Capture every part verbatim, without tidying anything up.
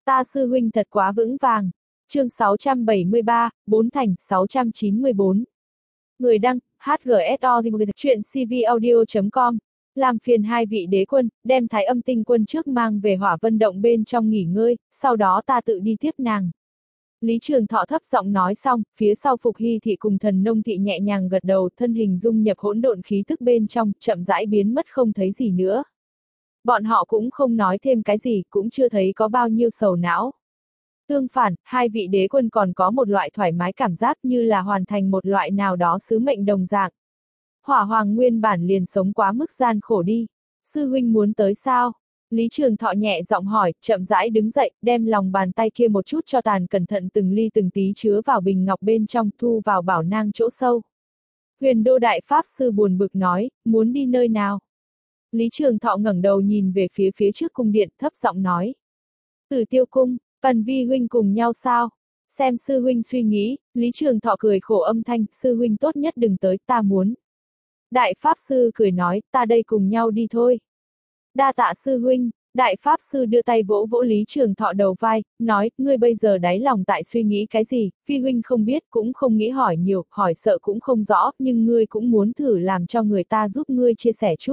Ta sư huynh thật quá vững vàng. Chương sáu trăm bảy mươi ba, bốn thành, sáu trăm chín mươi bốn. Người đăng, hát giê ét o chuyện cvaudio chấm com. Làm phiền hai vị đế quân, đem Thái Âm tinh quân trước mang về Hỏa Vân động bên trong nghỉ ngơi, sau đó ta tự đi tiếp nàng. Lý Trường Thọ thấp giọng nói xong, phía sau Phục Hy thị cùng Thần Nông thị nhẹ nhàng gật đầu, thân hình dung nhập hỗn độn khí tức bên trong, chậm rãi biến mất không thấy gì nữa. Bọn họ cũng không nói thêm cái gì, cũng chưa thấy có bao nhiêu sầu não. Tương phản, hai vị đế quân còn có một loại thoải mái cảm giác như là hoàn thành một loại nào đó sứ mệnh đồng dạng. Hỏa Hoàng nguyên bản liền sống quá mức gian khổ đi. Sư huynh muốn tới sao? Lý Trường Thọ nhẹ giọng hỏi, chậm rãi đứng dậy, đem lòng bàn tay kia một chút cho tàn cẩn thận từng ly từng tí chứa vào bình ngọc bên trong, thu vào bảo nang chỗ sâu. Huyền Đô Đại Pháp Sư buồn bực nói, muốn đi nơi nào? Lý Trường Thọ ngẩng đầu nhìn về phía phía trước cung điện, thấp giọng nói. Tử Tiêu Cung, cần vi huynh cùng nhau sao? Xem sư huynh suy nghĩ, Lý Trường Thọ cười khổ âm thanh, sư huynh tốt nhất đừng tới, ta muốn. Đại Pháp Sư cười nói, ta đây cùng nhau đi thôi. Đa tạ sư huynh. Đại Pháp Sư đưa tay vỗ vỗ Lý Trường Thọ đầu vai, nói, ngươi bây giờ đáy lòng tại suy nghĩ cái gì, phi huynh không biết, cũng không nghĩ hỏi nhiều, hỏi sợ cũng không rõ, nhưng ngươi cũng muốn thử làm cho người ta giúp ngươi chia sẻ chút.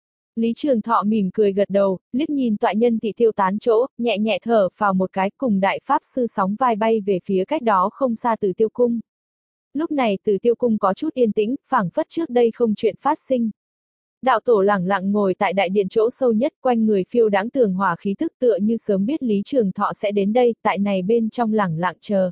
Lý Trường Thọ mỉm cười gật đầu, liếc nhìn tọa nhân thị tiêu tán chỗ, nhẹ nhẹ thở vào một cái, cùng Đại Pháp Sư sóng vai bay về phía cách đó không xa Tử Tiêu Cung. Lúc này Tử Tiêu Cung có chút yên tĩnh, phảng phất trước đây không chuyện phát sinh. Đạo tổ lẳng lặng ngồi tại đại điện chỗ sâu nhất, quanh người phiêu đáng tường hỏa khí thức tựa như sớm biết Lý Trường Thọ sẽ đến đây, tại này bên trong lẳng lặng chờ.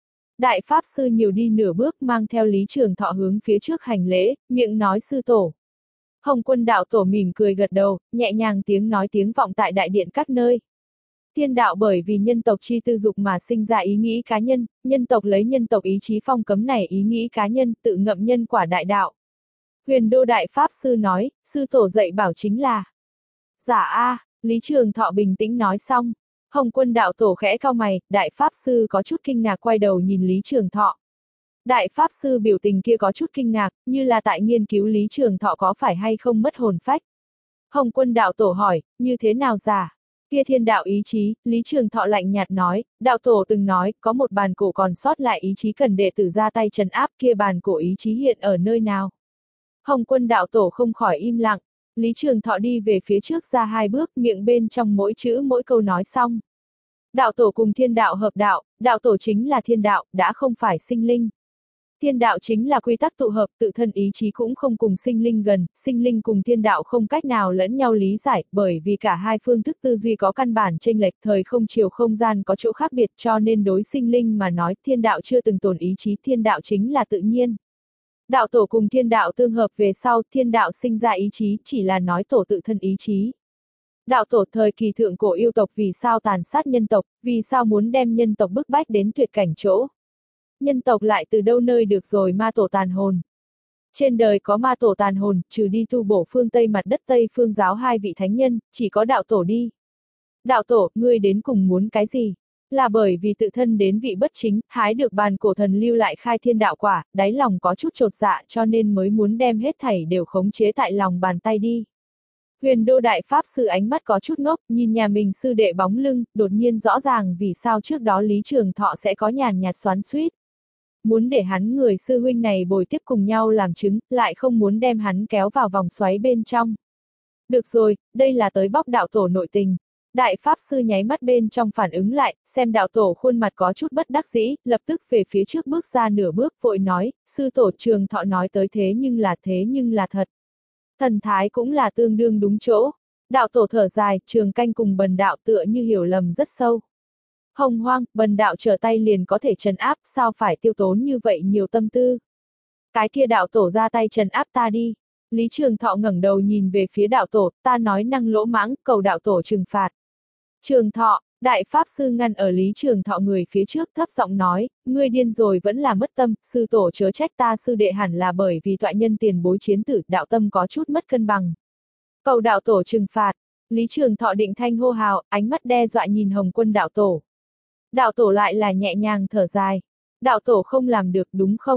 Đại Pháp Sư nhiều đi nửa bước mang theo Lý Trường Thọ hướng phía trước hành lễ, miệng nói sư tổ. Hồng Quân đạo tổ mỉm cười gật đầu, nhẹ nhàng tiếng nói tiếng vọng tại đại điện các nơi. Thiên đạo bởi vì nhân tộc chi tư dục mà sinh ra ý nghĩ cá nhân, nhân tộc lấy nhân tộc ý chí phong cấm này ý nghĩ cá nhân, tự ngậm nhân quả đại đạo. Huyền Đô Đại Pháp Sư nói, sư tổ dạy bảo chính là. Giả a, Lý Trường Thọ bình tĩnh nói xong. Hồng Quân đạo tổ khẽ cau mày, Đại Pháp Sư có chút kinh ngạc quay đầu nhìn Lý Trường Thọ. Đại Pháp Sư biểu tình kia có chút kinh ngạc, như là tại nghiên cứu Lý Trường Thọ có phải hay không mất hồn phách. Hồng Quân đạo tổ hỏi, như thế nào giả? Kia thiên đạo ý chí, Lý Trường Thọ lạnh nhạt nói, đạo tổ từng nói, có một bàn cổ còn sót lại ý chí cần đệ tử ra tay trấn áp, kia bàn cổ ý chí hiện ở nơi nào? Hồng Quân đạo tổ không khỏi im lặng, Lý Trường Thọ đi về phía trước ra hai bước, miệng bên trong mỗi chữ mỗi câu nói xong. Đạo tổ cùng thiên đạo hợp đạo, đạo tổ chính là thiên đạo, đã không phải sinh linh. Thiên đạo chính là quy tắc tụ hợp, tự thân ý chí cũng không cùng sinh linh gần, sinh linh cùng thiên đạo không cách nào lẫn nhau lý giải, bởi vì cả hai phương thức tư duy có căn bản chênh lệch, thời không chiều không gian có chỗ khác biệt, cho nên đối sinh linh mà nói, thiên đạo chưa từng tồn ý chí, thiên đạo chính là tự nhiên. Đạo tổ cùng thiên đạo tương hợp về sau, thiên đạo sinh ra ý chí, chỉ là nói tổ tự thân ý chí. Đạo tổ thời kỳ thượng cổ yêu tộc vì sao tàn sát nhân tộc, vì sao muốn đem nhân tộc bức bách đến tuyệt cảnh chỗ. Nhân tộc lại từ đâu nơi được rồi ma tổ tàn hồn. Trên đời có ma tổ tàn hồn, trừ đi tu bổ phương Tây mặt đất Tây phương giáo hai vị thánh nhân, chỉ có đạo tổ đi. Đạo tổ, ngươi đến cùng muốn cái gì? Là bởi vì tự thân đến vị bất chính, hái được bàn cổ thần lưu lại khai thiên đạo quả, đáy lòng có chút chột dạ cho nên mới muốn đem hết thảy đều khống chế tại lòng bàn tay đi. Huyền Đô Đại Pháp Sư ánh mắt có chút ngốc, nhìn nhà mình sư đệ bóng lưng, đột nhiên rõ ràng vì sao trước đó Lý Trường Thọ sẽ có nhàn nhạt xoắn xuýt. Muốn để hắn người sư huynh này bồi tiếp cùng nhau làm chứng, lại không muốn đem hắn kéo vào vòng xoáy bên trong. Được rồi, đây là tới bóc đạo tổ nội tình. Đại Pháp Sư nháy mắt bên trong phản ứng lại, xem đạo tổ khuôn mặt có chút bất đắc dĩ, lập tức về phía trước bước ra nửa bước vội nói, sư tổ Trường Thọ nói tới thế nhưng là thế nhưng là thật. Thần thái cũng là tương đương đúng chỗ. Đạo tổ thở dài, Trường Canh cùng Bần đạo tựa như hiểu lầm rất sâu. Hồng Hoang, Bần đạo trở tay liền có thể trấn áp, sao phải tiêu tốn như vậy nhiều tâm tư. Cái kia đạo tổ ra tay trấn áp ta đi. Lý Trường Thọ ngẩng đầu nhìn về phía đạo tổ, ta nói năng lỗ mãng, cầu đạo tổ trừng phạt. Trường Thọ, Đại Pháp Sư ngăn ở Lý Trường Thọ người phía trước thấp giọng nói, ngươi điên rồi vẫn là mất tâm, sư tổ chớ trách ta sư đệ hẳn là bởi vì tọa nhân tiền bối chiến tử, đạo tâm có chút mất cân bằng. Cầu đạo tổ trừng phạt, Lý Trường Thọ định thanh hô hào, ánh mắt đe dọa nhìn Hồng Quân đạo tổ. Đạo tổ lại là nhẹ nhàng thở dài, đạo tổ không làm được đúng không?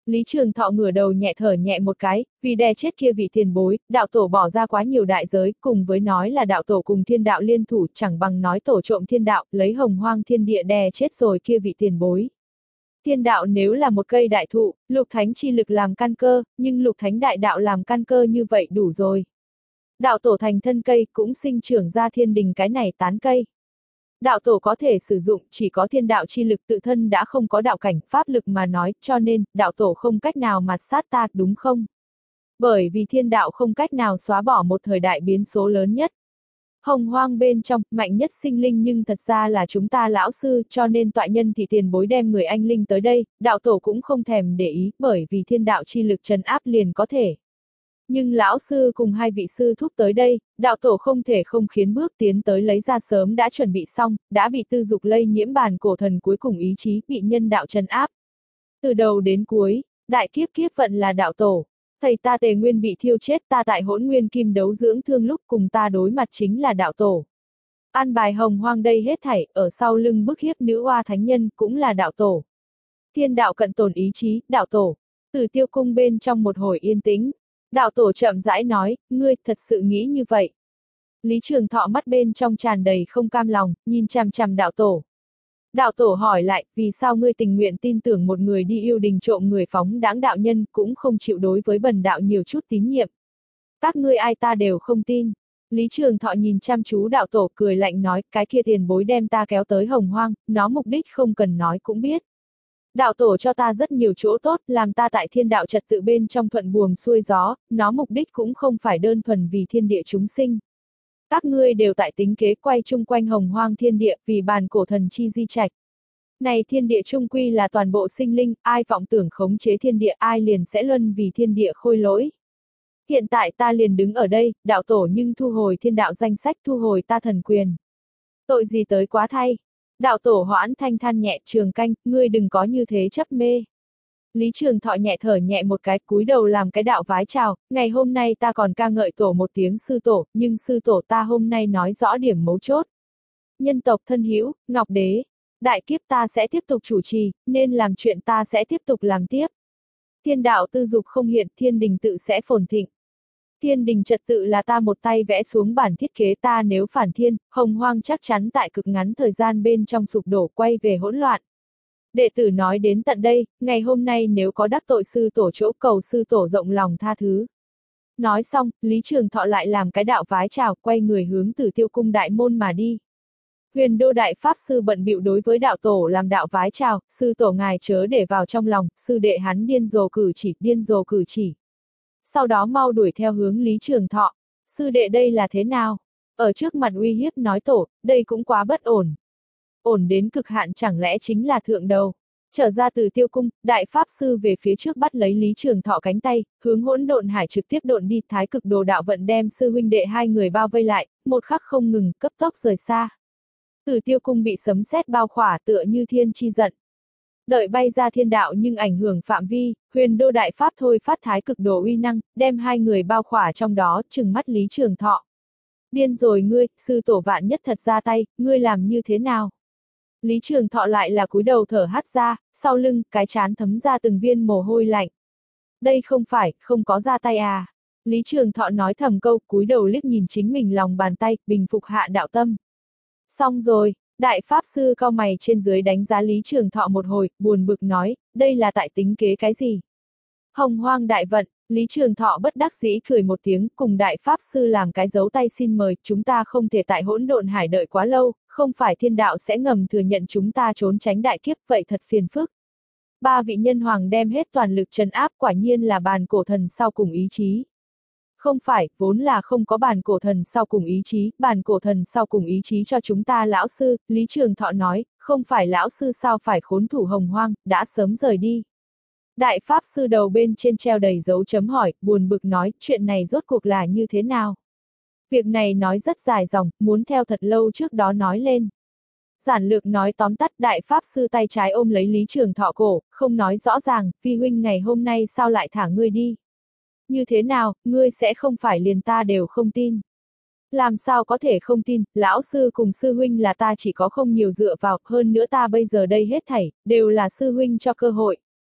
Lý Trường Thọ ngửa đầu nhẹ thở nhẹ một cái, vì đè chết kia vị tiền bối, đạo tổ bỏ ra quá nhiều đại giới, cùng với nói là đạo tổ cùng thiên đạo liên thủ, chẳng bằng nói tổ trộm thiên đạo, lấy hồng hoang thiên địa đè chết rồi kia vị tiền bối. Thiên đạo nếu là một cây đại thụ, lục thánh chi lực làm căn cơ, nhưng lục thánh đại đạo làm căn cơ như vậy đủ rồi. Đạo tổ thành thân cây cũng sinh trưởng ra thiên đình cái này tán cây. Đạo tổ có thể sử dụng chỉ có thiên đạo chi lực tự thân đã không có đạo cảnh pháp lực mà nói, cho nên, đạo tổ không cách nào mạt sát ta, đúng không? Bởi vì thiên đạo không cách nào xóa bỏ một thời đại biến số lớn nhất. Hồng hoang bên trong, mạnh nhất sinh linh nhưng thật ra là chúng ta lão sư, cho nên tọa nhân thì tiền bối đem người anh linh tới đây, đạo tổ cũng không thèm để ý, bởi vì thiên đạo chi lực trấn áp liền có thể. Nhưng lão sư cùng hai vị sư thúc tới đây, đạo tổ không thể không khiến bước tiến tới lấy ra sớm đã chuẩn bị xong, đã bị tư dục lây nhiễm bàn cổ thần cuối cùng ý chí bị nhân đạo trấn áp. Từ đầu đến cuối, đại kiếp kiếp vận là đạo tổ. Thầy ta Tề Nguyên bị thiêu chết, ta tại Hỗn Nguyên Kim đấu dưỡng thương lúc cùng ta đối mặt chính là đạo tổ. An bài hồng hoang đây hết thảy, ở sau lưng bức hiếp nữ oa thánh nhân cũng là đạo tổ. Thiên đạo cận tồn ý chí, đạo tổ. Từ Tiêu cung bên trong một hồi yên tĩnh, đạo tổ chậm rãi nói, ngươi thật sự nghĩ như vậy. Lý Trường Thọ mắt bên trong tràn đầy không cam lòng, nhìn chằm chằm đạo tổ. Đạo tổ hỏi lại, vì sao ngươi tình nguyện tin tưởng một người đi yêu đình trộm người phóng đãng đạo nhân cũng không chịu đối với bần đạo nhiều chút tín nhiệm. Các ngươi ai ta đều không tin. Lý Trường Thọ nhìn chăm chú đạo tổ cười lạnh nói, cái kia tiền bối đem ta kéo tới hồng hoang, nó mục đích không cần nói cũng biết. Đạo tổ cho ta rất nhiều chỗ tốt, làm ta tại thiên đạo trật tự bên trong thuận buồm xuôi gió, nó mục đích cũng không phải đơn thuần vì thiên địa chúng sinh. Các ngươi đều tại tính kế quay chung quanh hồng hoang thiên địa vì bàn cổ thần chi di trạch. Này thiên địa chung quy là toàn bộ sinh linh, ai vọng tưởng khống chế thiên địa ai liền sẽ luân vì thiên địa khôi lỗi. Hiện tại ta liền đứng ở đây, đạo tổ nhưng thu hồi thiên đạo danh sách thu hồi ta thần quyền. Tội gì tới quá thay. Đạo tổ hoãn thanh than nhẹ Trường Canh, ngươi đừng có như thế chấp mê. Lý Trường Thọ nhẹ thở nhẹ một cái cúi đầu làm cái đạo vái chào, ngày hôm nay ta còn ca ngợi tổ một tiếng sư tổ, nhưng sư tổ ta hôm nay nói rõ điểm mấu chốt. Nhân tộc thân hữu, Ngọc Đế, đại kiếp ta sẽ tiếp tục chủ trì, nên làm chuyện ta sẽ tiếp tục làm tiếp. Thiên đạo tư dục không hiện, thiên đình tự sẽ phồn thịnh. Thiên đình trật tự là ta một tay vẽ xuống bản thiết kế ta nếu phản thiên, hồng hoang chắc chắn tại cực ngắn thời gian bên trong sụp đổ quay về hỗn loạn. Đệ tử nói đến tận đây, ngày hôm nay nếu có đắc tội sư tổ chỗ cầu sư tổ rộng lòng tha thứ. Nói xong, Lý Trường Thọ lại làm cái đạo vái chào quay người hướng Tử Tiêu cung đại môn mà đi. Huyền Đô Đại Pháp Sư bận bịu đối với đạo tổ làm đạo vái chào, sư tổ ngài chớ để vào trong lòng, sư đệ hắn điên rồ cử chỉ, điên rồ cử chỉ. Sau đó mau đuổi theo hướng Lý Trường Thọ, sư đệ đây là thế nào? Ở trước mặt uy hiếp nói tổ, đây cũng quá bất ổn. Ổn đến cực hạn chẳng lẽ chính là thượng đầu. Trở ra từ Tiêu cung, Đại Pháp Sư về phía trước bắt lấy Lý Trường Thọ cánh tay, hướng Hỗn Độn Hải trực tiếp độn đi, Thái Cực Đồ đạo vận đem sư huynh đệ hai người bao vây lại, một khắc không ngừng, cấp tốc rời xa. Từ Tiêu cung bị sấm sét bao khỏa tựa như thiên chi giận. Đợi bay ra thiên đạo nhưng ảnh hưởng phạm vi, Huyền Đô Đại Pháp thôi phát Thái Cực Đồ uy năng, đem hai người bao khỏa trong đó, trừng mắt Lý Trường Thọ. Điên rồi ngươi, sư tổ vạn nhất thật ra tay, ngươi làm như thế nào? Lý Trường Thọ lại là cúi đầu thở hắt ra, sau lưng, cái trán thấm ra từng viên mồ hôi lạnh. Đây không phải, không có ra tay à. Lý Trường Thọ nói thầm câu, cúi đầu liếc nhìn chính mình lòng bàn tay, bình phục hạ đạo tâm. Xong rồi, Đại Pháp Sư cau mày trên dưới đánh giá Lý Trường Thọ một hồi, buồn bực nói, đây là tại tính kế cái gì? Hồng hoang đại vận, Lý Trường Thọ bất đắc dĩ cười một tiếng, cùng Đại Pháp Sư làm cái dấu tay xin mời, chúng ta không thể tại Hỗn Độn Hải đợi quá lâu, không phải thiên đạo sẽ ngầm thừa nhận chúng ta trốn tránh đại kiếp, vậy thật phiền phức. Ba vị nhân hoàng đem hết toàn lực trấn áp, quả nhiên là bàn cổ thần sau cùng ý chí. Không phải, vốn là không có bàn cổ thần sau cùng ý chí, bàn cổ thần sau cùng ý chí cho chúng ta lão sư, Lý Trường Thọ nói, không phải lão sư sao phải khốn thủ hồng hoang, đã sớm rời đi. Đại Pháp Sư đầu bên trên treo đầy dấu chấm hỏi, buồn bực nói, chuyện này rốt cuộc là như thế nào? Việc này nói rất dài dòng, muốn theo thật lâu trước đó nói lên. Giản lược nói tóm tắt, Đại Pháp Sư tay trái ôm lấy Lý Trường Thọ cổ, không nói rõ ràng, vi huynh ngày hôm nay sao lại thả ngươi đi? Như thế nào, ngươi sẽ không phải liền ta đều không tin. Làm sao có thể không tin, lão sư cùng sư huynh là ta chỉ có không nhiều dựa vào, hơn nữa ta bây giờ đây hết thảy, đều là sư huynh cho cơ hội.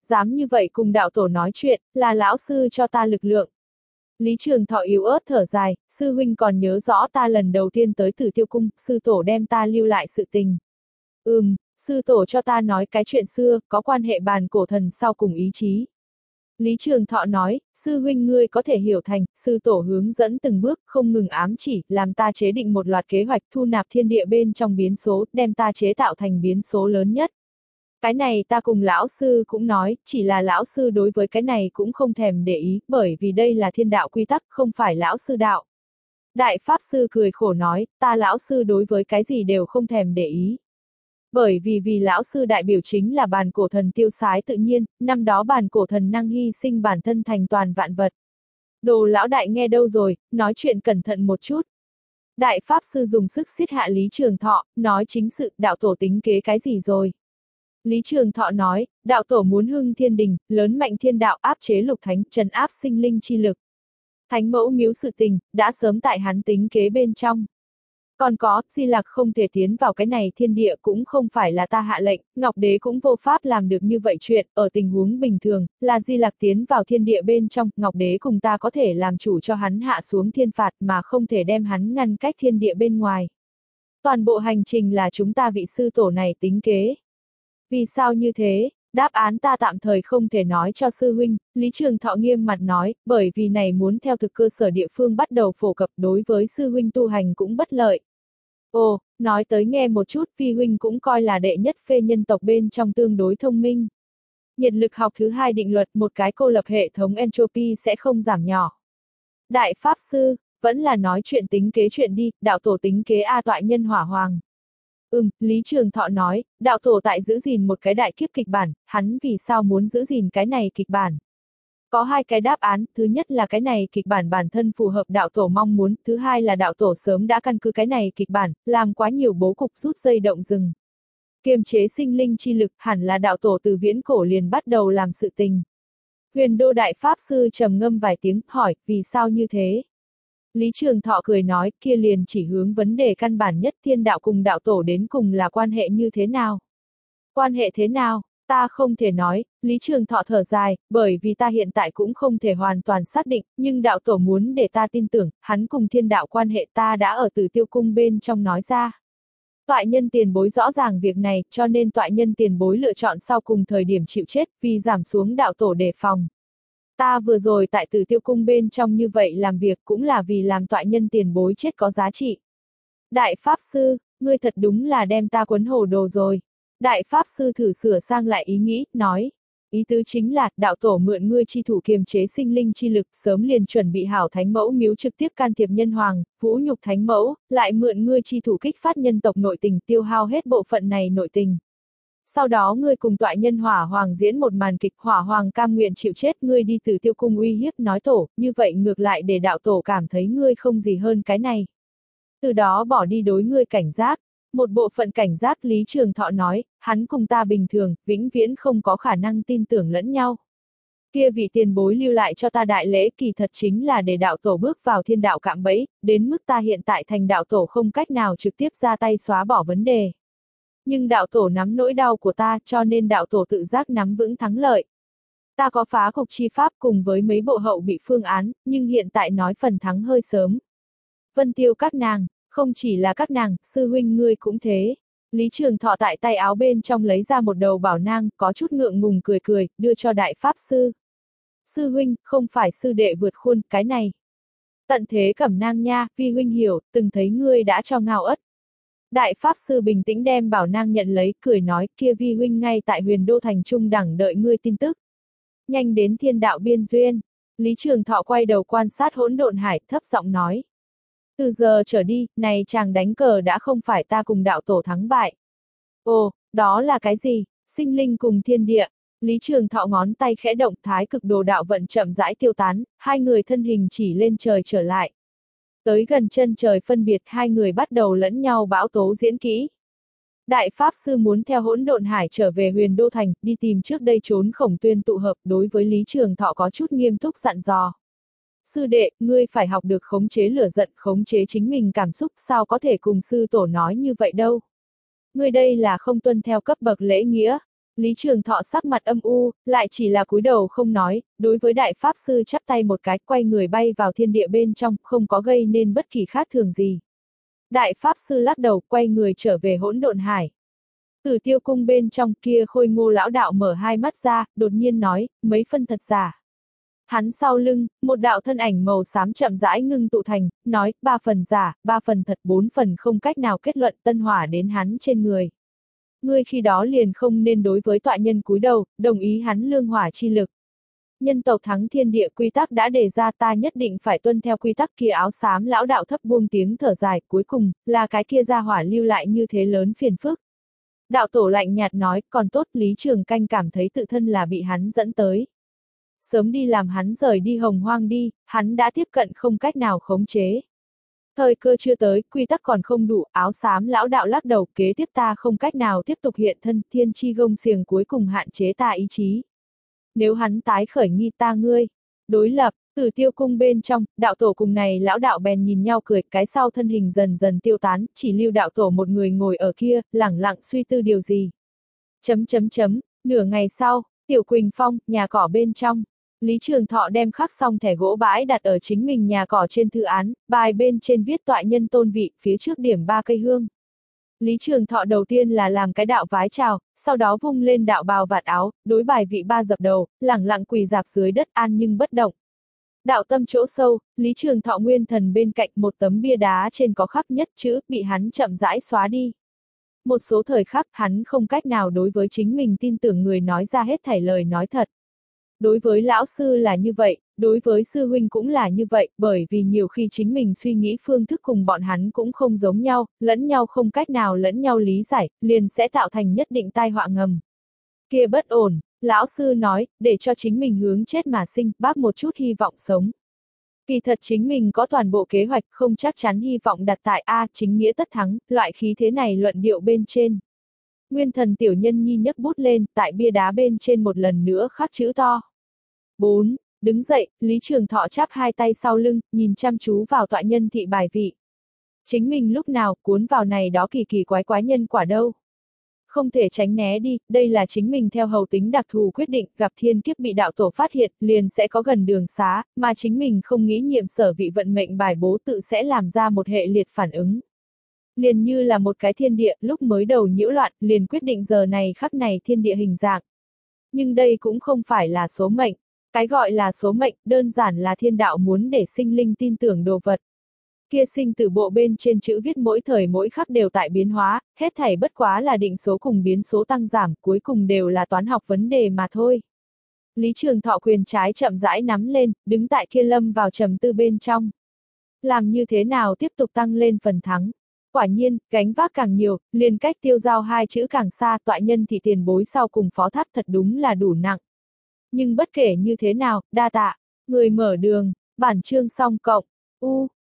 Dám như vậy cùng đạo tổ nói chuyện, là lão sư cho ta lực lượng. Lý Trường Thọ yếu ớt thở dài, sư huynh còn nhớ rõ ta lần đầu tiên tới Tử Tiêu Cung, sư tổ đem ta lưu lại sự tình. Ừm, sư tổ cho ta nói cái chuyện xưa, có quan hệ bàn cổ thần sau cùng ý chí. Lý Trường Thọ nói, sư huynh ngươi có thể hiểu thành, sư tổ hướng dẫn từng bước, không ngừng ám chỉ, làm ta chế định một loạt kế hoạch thu nạp thiên địa bên trong biến số, đem ta chế tạo thành biến số lớn nhất. Cái này ta cùng lão sư cũng nói, chỉ là lão sư đối với cái này cũng không thèm để ý, bởi vì đây là thiên đạo quy tắc, không phải lão sư đạo. Đại Pháp Sư cười khổ nói, ta lão sư đối với cái gì đều không thèm để ý. Bởi vì vì lão sư đại biểu chính là bàn cổ thần tiêu sái tự nhiên, năm đó bàn cổ thần năng hy sinh bản thân thành toàn vạn vật. Đồ lão đại nghe đâu rồi, nói chuyện cẩn thận một chút. Đại Pháp Sư dùng sức siết hạ Lý Trường Thọ, nói chính sự, đạo tổ tính kế cái gì rồi. Lý Trường Thọ nói, đạo tổ muốn hưng thiên đình, lớn mạnh thiên đạo áp chế lục thánh, trấn áp sinh linh chi lực. Thánh mẫu miếu sự tình, đã sớm tại hắn tính kế bên trong. Còn có, Di Lặc không thể tiến vào cái này thiên địa cũng không phải là ta hạ lệnh, Ngọc Đế cũng vô pháp làm được như vậy chuyện, ở tình huống bình thường, là Di Lặc tiến vào thiên địa bên trong, Ngọc Đế cùng ta có thể làm chủ cho hắn hạ xuống thiên phạt mà không thể đem hắn ngăn cách thiên địa bên ngoài. Toàn bộ hành trình là chúng ta vị sư tổ này tính kế. Vì sao như thế? Đáp án ta tạm thời không thể nói cho sư huynh, Lý Trường Thọ nghiêm mặt nói, bởi vì này muốn theo thực cơ sở địa phương bắt đầu phổ cập đối với sư huynh tu hành cũng bất lợi. Ồ, nói tới nghe một chút, Vi huynh cũng coi là đệ nhất phê nhân tộc bên trong tương đối thông minh. Nhiệt lực học thứ hai định luật, một cái cô lập hệ thống entropy sẽ không giảm nhỏ. Đại Pháp Sư, vẫn là nói chuyện tính kế chuyện đi, đạo tổ tính kế A Toại Nhân Hỏa Hoàng. Ừm, Lý Trường Thọ nói, đạo tổ tại giữ gìn một cái đại kiếp kịch bản, hắn vì sao muốn giữ gìn cái này kịch bản? Có hai cái đáp án, thứ nhất là cái này kịch bản bản thân phù hợp đạo tổ mong muốn, thứ hai là đạo tổ sớm đã căn cứ cái này kịch bản, làm quá nhiều bố cục rút dây động rừng. Kiềm chế sinh linh chi lực, hẳn là đạo tổ từ viễn cổ liền bắt đầu làm sự tình. Huyền Đô Đại Pháp Sư trầm ngâm vài tiếng, hỏi, vì sao như thế? Lý Trường Thọ cười nói, kia liền chỉ hướng vấn đề căn bản nhất thiên đạo cùng đạo tổ đến cùng là quan hệ như thế nào? Quan hệ thế nào? Ta không thể nói, Lý Trường Thọ thở dài, bởi vì ta hiện tại cũng không thể hoàn toàn xác định, nhưng đạo tổ muốn để ta tin tưởng, hắn cùng thiên đạo quan hệ ta đã ở Tử Tiêu Cung bên trong nói ra. Toại nhân tiền bối rõ ràng việc này, cho nên toại nhân tiền bối lựa chọn sau cùng thời điểm chịu chết, vì giảm xuống đạo tổ đề phòng. Ta vừa rồi tại Tử Tiêu Cung bên trong như vậy làm việc cũng là vì làm toại nhân tiền bối chết có giá trị. Đại Pháp Sư, ngươi thật đúng là đem ta quấn hồ đồ rồi. Đại Pháp Sư thử sửa sang lại ý nghĩ, nói. Ý tứ chính là, đạo tổ mượn ngươi chi thủ kiềm chế sinh linh chi lực, sớm liền chuẩn bị hảo thánh mẫu miếu trực tiếp can thiệp nhân hoàng, vũ nhục thánh mẫu, lại mượn ngươi chi thủ kích phát nhân tộc nội tình tiêu hao hết bộ phận này nội tình. Sau đó ngươi cùng toại nhân hỏa hoàng diễn một màn kịch hỏa hoàng cam nguyện chịu chết ngươi đi Tử Tiêu Cung uy hiếp nói tổ, như vậy ngược lại để đạo tổ cảm thấy ngươi không gì hơn cái này. Từ đó bỏ đi đối ngươi cảnh giác. Một bộ phận cảnh giác Lý Trường Thọ nói, hắn cùng ta bình thường, vĩnh viễn không có khả năng tin tưởng lẫn nhau. Kia vị tiền bối lưu lại cho ta đại lễ kỳ thật chính là để đạo tổ bước vào thiên đạo cạm bẫy, đến mức ta hiện tại thành đạo tổ không cách nào trực tiếp ra tay xóa bỏ vấn đề. Nhưng đạo tổ nắm nỗi đau của ta cho nên đạo tổ tự giác nắm vững thắng lợi. Ta có phá cục chi pháp cùng với mấy bộ hậu bị phương án, nhưng hiện tại nói phần thắng hơi sớm. Vân Tiêu các nàng. Không chỉ là các nàng, sư huynh ngươi cũng thế. Lý Trường Thọ tại tay áo bên trong lấy ra một đầu bảo nang, có chút ngượng ngùng cười cười, đưa cho Đại Pháp Sư. Sư huynh, không phải sư đệ vượt khuôn, cái này. Tận thế cẩm nang nha, vi huynh hiểu, từng thấy ngươi đã cho ngao ất. Đại Pháp Sư bình tĩnh đem bảo nang nhận lấy, cười nói, kia vi huynh ngay tại Huyền Đô Thành Trung đẳng đợi ngươi tin tức. Nhanh đến thiên đạo biên duyên. Lý Trường Thọ quay đầu quan sát hỗn độn hải, thấp giọng nói. Từ giờ trở đi, này chàng đánh cờ đã không phải ta cùng đạo tổ thắng bại. Ồ, đó là cái gì? Sinh linh cùng thiên địa. Lý Trường Thọ ngón tay khẽ động thái cực đồ đạo vận chậm rãi tiêu tán, hai người thân hình chỉ lên trời trở lại. Tới gần chân trời phân biệt hai người bắt đầu lẫn nhau bão tố diễn kỹ. Đại Pháp Sư muốn theo hỗn độn hải trở về Huyền Đô Thành, đi tìm trước đây trốn Khổng Tuyên tụ hợp đối với Lý Trường Thọ có chút nghiêm túc dặn dò. Sư đệ, ngươi phải học được khống chế lửa giận, khống chế chính mình cảm xúc, sao có thể cùng sư tổ nói như vậy đâu. Ngươi đây là không tuân theo cấp bậc lễ nghĩa. Lý Trường Thọ sắc mặt âm u, lại chỉ là cúi đầu không nói, đối với đại pháp sư chắp tay một cái, quay người bay vào thiên địa bên trong, không có gây nên bất kỳ khác thường gì. Đại pháp sư lắc đầu, quay người trở về hỗn độn hải. Tử Tiêu cung bên trong kia khôi ngô lão đạo mở hai mắt ra, đột nhiên nói, mấy phân thật giả. Hắn sau lưng, một đạo thân ảnh màu xám chậm rãi ngưng tụ thành, nói, ba phần giả, ba phần thật, bốn phần không cách nào kết luận, tân hỏa đến hắn trên người. Ngươi khi đó liền không nên đối với tọa nhân cúi đầu, đồng ý hắn lương hỏa chi lực. Nhân tộc thắng thiên địa quy tắc đã đề ra, ta nhất định phải tuân theo quy tắc kia. Áo xám lão đạo thấp buông tiếng thở dài, cuối cùng, là cái kia ra hỏa lưu lại như thế lớn phiền phức. Đạo tổ lạnh nhạt nói, còn tốt Lý Trường Canh cảm thấy tự thân là bị hắn dẫn tới. Sớm đi làm hắn rời đi hồng hoang đi, hắn đã tiếp cận không cách nào khống chế. Thời cơ chưa tới, quy tắc còn không đủ, áo xám lão đạo lắc đầu, kế tiếp ta không cách nào tiếp tục hiện thân, thiên chi gông xiềng cuối cùng hạn chế ta ý chí. Nếu hắn tái khởi nghi ta ngươi, đối lập, Tử Tiêu cung bên trong, đạo tổ cùng này lão đạo bèn nhìn nhau cười, cái sau thân hình dần dần tiêu tán, chỉ lưu đạo tổ một người ngồi ở kia, lẳng lặng suy tư điều gì. Chấm chấm chấm, nửa ngày sau, Tiểu Quỳnh Phong, nhà cỏ bên trong. Lý Trường Thọ đem khắc xong thẻ gỗ bãi đặt ở chính mình nhà cỏ trên thư án, bài bên trên viết tọa nhân tôn vị, phía trước điểm ba cây hương. Lý Trường Thọ đầu tiên là làm cái đạo vái chào, sau đó vung lên đạo bào vạt áo, đối bài vị ba dập đầu, lẳng lặng quỳ dạp dưới đất an nhưng bất động. Đạo tâm chỗ sâu, Lý Trường Thọ nguyên thần bên cạnh một tấm bia đá trên có khắc nhất chữ, bị hắn chậm rãi xóa đi. Một số thời khắc hắn không cách nào đối với chính mình tin tưởng người nói ra hết thảy lời nói thật. Đối với lão sư là như vậy, đối với sư huynh cũng là như vậy, bởi vì nhiều khi chính mình suy nghĩ phương thức cùng bọn hắn cũng không giống nhau, lẫn nhau không cách nào lẫn nhau lý giải, liền sẽ tạo thành nhất định tai họa ngầm. Kia bất ổn, lão sư nói, để cho chính mình hướng chết mà sinh, bác một chút hy vọng sống. Kỳ thật chính mình có toàn bộ kế hoạch, không chắc chắn hy vọng đặt tại A chính nghĩa tất thắng, loại khí thế này luận điệu bên trên. Nguyên thần tiểu nhân nhi nhấc bút lên, tại bia đá bên trên một lần nữa khắc chữ to. bốn. Đứng dậy, Lý Trường Thọ chắp hai tay sau lưng, nhìn chăm chú vào tọa nhân thị bài vị. Chính mình lúc nào cuốn vào này đó kỳ kỳ quái quái nhân quả đâu. Không thể tránh né đi, đây là chính mình theo hầu tính đặc thù quyết định, gặp thiên kiếp bị đạo tổ phát hiện, liền sẽ có gần đường xá, mà chính mình không nghĩ nhiệm sở vị vận mệnh bài bố tự sẽ làm ra một hệ liệt phản ứng. Liền như là một cái thiên địa, lúc mới đầu nhiễu loạn, liền quyết định giờ này khắc này thiên địa hình dạng. Nhưng đây cũng không phải là số mệnh. Cái gọi là số mệnh, đơn giản là thiên đạo muốn để sinh linh tin tưởng đồ vật. Kia sinh tử bộ bên trên chữ viết mỗi thời mỗi khắc đều tại biến hóa, hết thảy bất quá là định số cùng biến số tăng giảm, cuối cùng đều là toán học vấn đề mà thôi. Lý Trường Thọ quyền trái chậm rãi nắm lên, đứng tại kia lâm vào trầm tư bên trong. Làm như thế nào tiếp tục tăng lên phần thắng? Quả nhiên, gánh vác càng nhiều, liền cách tiêu giao hai chữ càng xa, tọa nhân thì tiền bối sau cùng phó thác thật đúng là đủ nặng. Nhưng bất kể như thế nào, đa tạ, người mở đường, bản chương xong cộng, u.